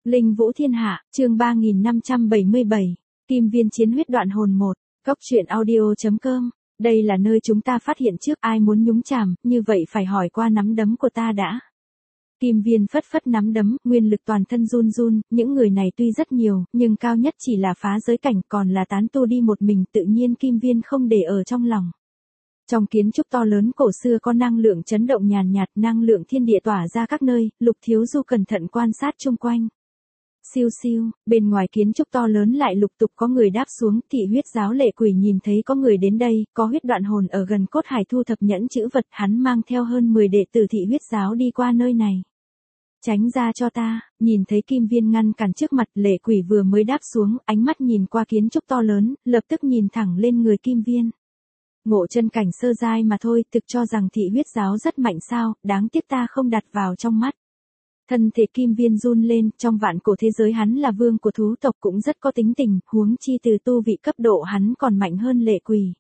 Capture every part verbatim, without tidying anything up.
Linh Vũ Thiên Hạ, chương ba nghìn năm trăm bảy mươi bảy, Kim Viên Chiến Huyết Đoạn Hồn một, Cốc truyện audio chấm com. Đây là nơi chúng ta phát hiện trước, ai muốn nhúng chàm, như vậy phải hỏi qua nắm đấm của ta đã. Kim Viên phất phất nắm đấm, nguyên lực toàn thân run run, những người này tuy rất nhiều, nhưng cao nhất chỉ là phá giới cảnh, còn là tán tu đi một mình, tự nhiên Kim Viên không để ở trong lòng. Trong kiến trúc to lớn cổ xưa có năng lượng chấn động nhàn nhạt, năng lượng thiên địa tỏa ra các nơi, Lục Thiếu Du cẩn thận quan sát chung quanh. Siêu siêu, bên ngoài kiến trúc to lớn lại lục tục có người đáp xuống, thị huyết giáo lệ quỷ nhìn thấy có người đến đây, có huyết đoạn hồn ở gần cốt hải thu thập nhẫn chữ vật, hắn mang theo hơn mười đệ tử thị huyết giáo đi qua nơi này. Tránh ra cho ta, nhìn thấy Kim Viên ngăn cản trước mặt, lệ quỷ vừa mới đáp xuống, ánh mắt nhìn qua kiến trúc to lớn, lập tức nhìn thẳng lên người Kim Viên. Ngộ chân cảnh sơ giai mà thôi, thực cho rằng thị huyết giáo rất mạnh sao, đáng tiếc ta không đặt vào trong mắt. Thân thể Kim Viên run lên, trong vạn cổ thế giới hắn là vương của thú tộc cũng rất có tính tình, huống chi từ tu vị cấp độ hắn còn mạnh hơn lệ quỷ.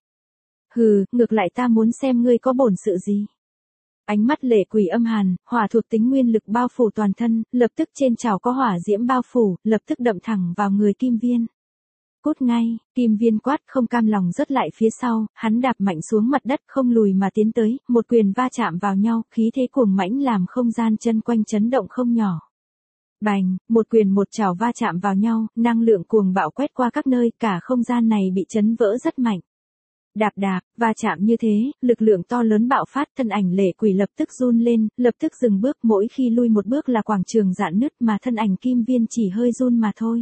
Hừ, ngược lại ta muốn xem ngươi có bổn sự gì. Ánh mắt lệ quỷ âm hàn, hỏa thuộc tính nguyên lực bao phủ toàn thân, lập tức trên trảo có hỏa diễm bao phủ, lập tức đậm thẳng vào người Kim Viên. Cút ngay, Kim Viên quát không cam lòng rớt lại phía sau, hắn đạp mạnh xuống mặt đất không lùi mà tiến tới, một quyền va chạm vào nhau, khí thế cuồng mãnh làm không gian chân quanh chấn động không nhỏ. Bành, một quyền một chảo va chạm vào nhau, năng lượng cuồng bạo quét qua các nơi, cả không gian này bị chấn vỡ rất mạnh. Đạp đạp, va chạm như thế, lực lượng to lớn bạo phát, thân ảnh lệ quỷ lập tức run lên, lập tức dừng bước, mỗi khi lui một bước là quảng trường rạn nứt mà thân ảnh Kim Viên chỉ hơi run mà thôi.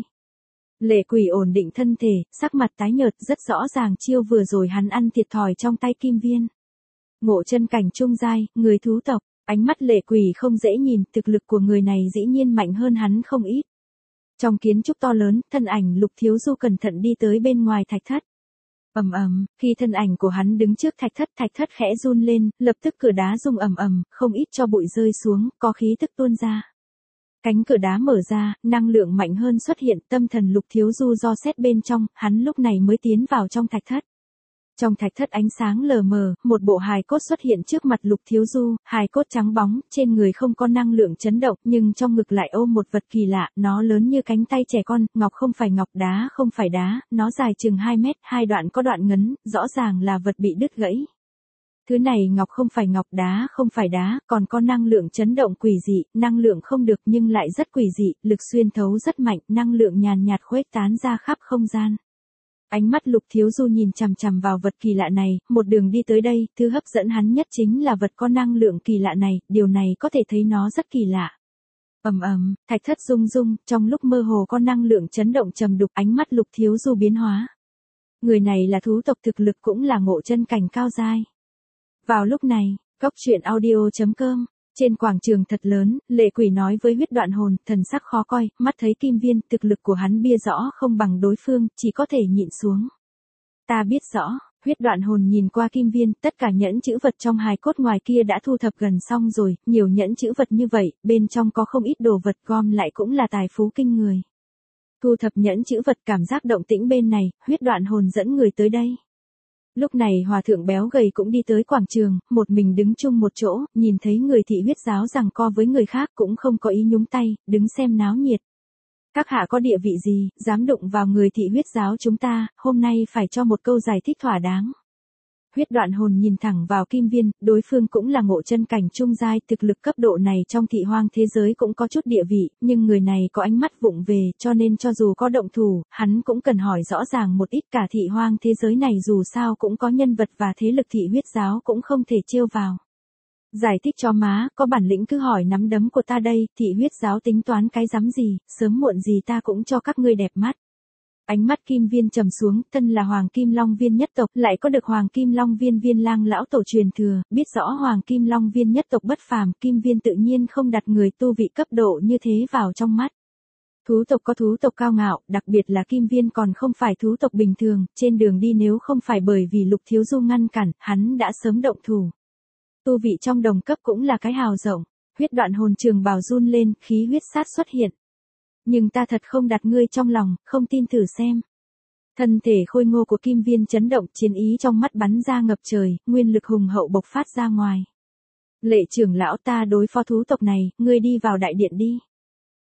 Lệ quỷ ổn định thân thể, sắc mặt tái nhợt, rất rõ ràng chiêu vừa rồi hắn ăn thiệt thòi trong tay Kim Viên. Ngộ chân cảnh trung giai, người thú tộc, ánh mắt lệ quỷ không dễ nhìn, thực lực của người này dĩ nhiên mạnh hơn hắn không ít. Trong kiến trúc to lớn, thân ảnh Lục Thiếu Du cẩn thận đi tới bên ngoài thạch thất. Ầm ầm, khi thân ảnh của hắn đứng trước thạch thất, thạch thất khẽ run lên, lập tức cửa đá rung ầm ầm, không ít cho bụi rơi xuống, có khí tức tuôn ra. Cánh cửa đá mở ra, năng lượng mạnh hơn xuất hiện, tâm thần Lục Thiếu Du do xét bên trong, hắn lúc này mới tiến vào trong thạch thất. Trong thạch thất ánh sáng lờ mờ, một bộ hài cốt xuất hiện trước mặt Lục Thiếu Du, hài cốt trắng bóng, trên người không có năng lượng chấn động, nhưng trong ngực lại ôm một vật kỳ lạ, nó lớn như cánh tay trẻ con, ngọc không phải ngọc, đá không phải đá, nó dài chừng hai mét, hai đoạn có đoạn ngấn, rõ ràng là vật bị đứt gãy. Thứ này ngọc không phải ngọc, đá không phải đá, còn có năng lượng chấn động quỷ dị, năng lượng không được nhưng lại rất quỷ dị, lực xuyên thấu rất mạnh, năng lượng nhàn nhạt khuếch tán ra khắp không gian. Ánh mắt Lục Thiếu Du nhìn chằm chằm vào vật kỳ lạ này, một đường đi tới đây, thứ hấp dẫn hắn nhất chính là vật có năng lượng kỳ lạ này, điều này có thể thấy nó rất kỳ lạ. Ầm ầm, thạch thất rung rung, trong lúc mơ hồ có năng lượng chấn động trầm đục, ánh mắt Lục Thiếu Du biến hóa. Người này là thú tộc, thực lực cũng là ngộ chân cảnh cao giai. Vào lúc này, Cốc truyện audio chấm com, trên quảng trường thật lớn, lệ quỷ nói với huyết đoạn hồn, thần sắc khó coi, mắt thấy Kim Viên, thực lực của hắn bia rõ không bằng đối phương, chỉ có thể nhịn xuống. Ta biết rõ, huyết đoạn hồn nhìn qua Kim Viên, tất cả nhẫn chữ vật trong hài cốt ngoài kia đã thu thập gần xong rồi, nhiều nhẫn chữ vật như vậy, bên trong có không ít đồ vật gom lại cũng là tài phú kinh người. Thu thập nhẫn chữ vật, cảm giác động tĩnh bên này, huyết đoạn hồn dẫn người tới đây. Lúc này hòa thượng béo gầy cũng đi tới quảng trường, một mình đứng chung một chỗ, nhìn thấy người thị huyết giáo giằng co với người khác cũng không có ý nhúng tay, đứng xem náo nhiệt. Các hạ có địa vị gì, dám đụng vào người thị huyết giáo chúng ta, hôm nay phải cho một câu giải thích thỏa đáng. Huyết đoạn hồn nhìn thẳng vào Kim Viên, đối phương cũng là ngộ chân cảnh trung giai, thực lực cấp độ này trong thị hoang thế giới cũng có chút địa vị, nhưng người này có ánh mắt vụng về, cho nên cho dù có động thủ, hắn cũng cần hỏi rõ ràng một ít, cả thị hoang thế giới này dù sao cũng có nhân vật và thế lực thị huyết giáo cũng không thể trêu vào. Giải thích cho má, có bản lĩnh cứ hỏi nắm đấm của ta đây, thị huyết giáo tính toán cái rắm gì, sớm muộn gì ta cũng cho các ngươi đẹp mắt. Ánh mắt Kim Viên trầm xuống, thân là Hoàng Kim Long Viên nhất tộc, lại có được Hoàng Kim Long Viên Viên Lang lão tổ truyền thừa, biết rõ Hoàng Kim Long Viên nhất tộc bất phàm, Kim Viên tự nhiên không đặt người tu vị cấp độ như thế vào trong mắt. Thú tộc có thú tộc cao ngạo, đặc biệt là Kim Viên còn không phải thú tộc bình thường, trên đường đi nếu không phải bởi vì Lục Thiếu Du ngăn cản, hắn đã sớm động thủ. Tu vị trong đồng cấp cũng là cái hào rộng, huyết đoạn hồn trường bào run lên, khí huyết sát xuất hiện. Nhưng ta thật không đặt ngươi trong lòng, không tin thử xem. Thân thể khôi ngô của Kim Viên chấn động, chiến ý trong mắt bắn ra ngập trời, nguyên lực hùng hậu bộc phát ra ngoài. Lệ trưởng lão, ta đối phó thú tộc này, ngươi đi vào đại điện đi.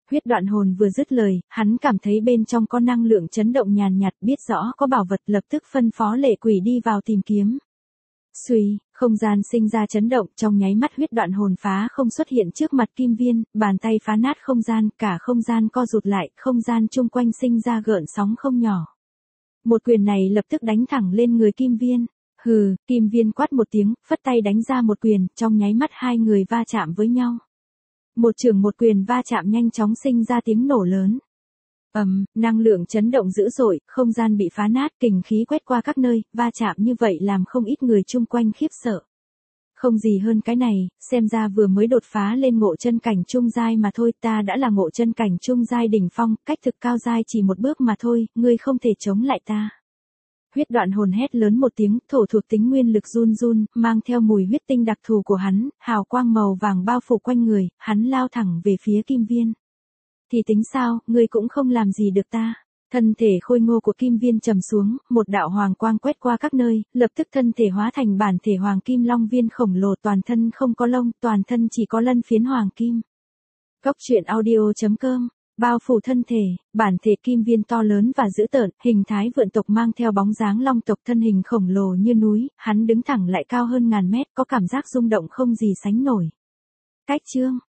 Huyết đoạn hồn vừa dứt lời, hắn cảm thấy bên trong có năng lượng chấn động nhàn nhạt, biết rõ có bảo vật, lập tức phân phó lệ quỷ đi vào tìm kiếm. Xuy, không gian sinh ra chấn động, trong nháy mắt huyết đoạn hồn phá không xuất hiện trước mặt Kim Viên, bàn tay phá nát không gian, cả không gian co rụt lại, không gian chung quanh sinh ra gợn sóng không nhỏ. Một quyền này lập tức đánh thẳng lên người Kim Viên. Hừ, Kim Viên quát một tiếng, phất tay đánh ra một quyền, trong nháy mắt hai người va chạm với nhau. Một chưởng một quyền va chạm nhanh chóng sinh ra tiếng nổ lớn. Ầm, um, năng lượng chấn động dữ dội, không gian bị phá nát, kình khí quét qua các nơi, va chạm như vậy làm không ít người chung quanh khiếp sợ. Không gì hơn cái này, xem ra vừa mới đột phá lên ngộ chân cảnh trung giai mà thôi, ta đã là ngộ chân cảnh trung giai đỉnh phong, cách thực cao giai chỉ một bước mà thôi, ngươi không thể chống lại ta. Huyết đoạn hồn hét lớn một tiếng, thổ thuộc tính nguyên lực run run, mang theo mùi huyết tinh đặc thù của hắn, hào quang màu vàng bao phủ quanh người, hắn lao thẳng về phía Kim Viên. Thì tính sao, ngươi cũng không làm gì được ta. Thân thể khôi ngô của Kim Viên trầm xuống, một đạo hoàng quang quét qua các nơi, lập tức thân thể hóa thành bản thể hoàng kim long viên khổng lồ, toàn thân không có lông, toàn thân chỉ có lân phiến hoàng kim. Cốc truyện audio chấm com bao phủ thân thể, bản thể Kim Viên to lớn và dữ tợn, hình thái vượn tộc mang theo bóng dáng long tộc, thân hình khổng lồ như núi, hắn đứng thẳng lại cao hơn ngàn mét, có cảm giác rung động không gì sánh nổi. Cách chương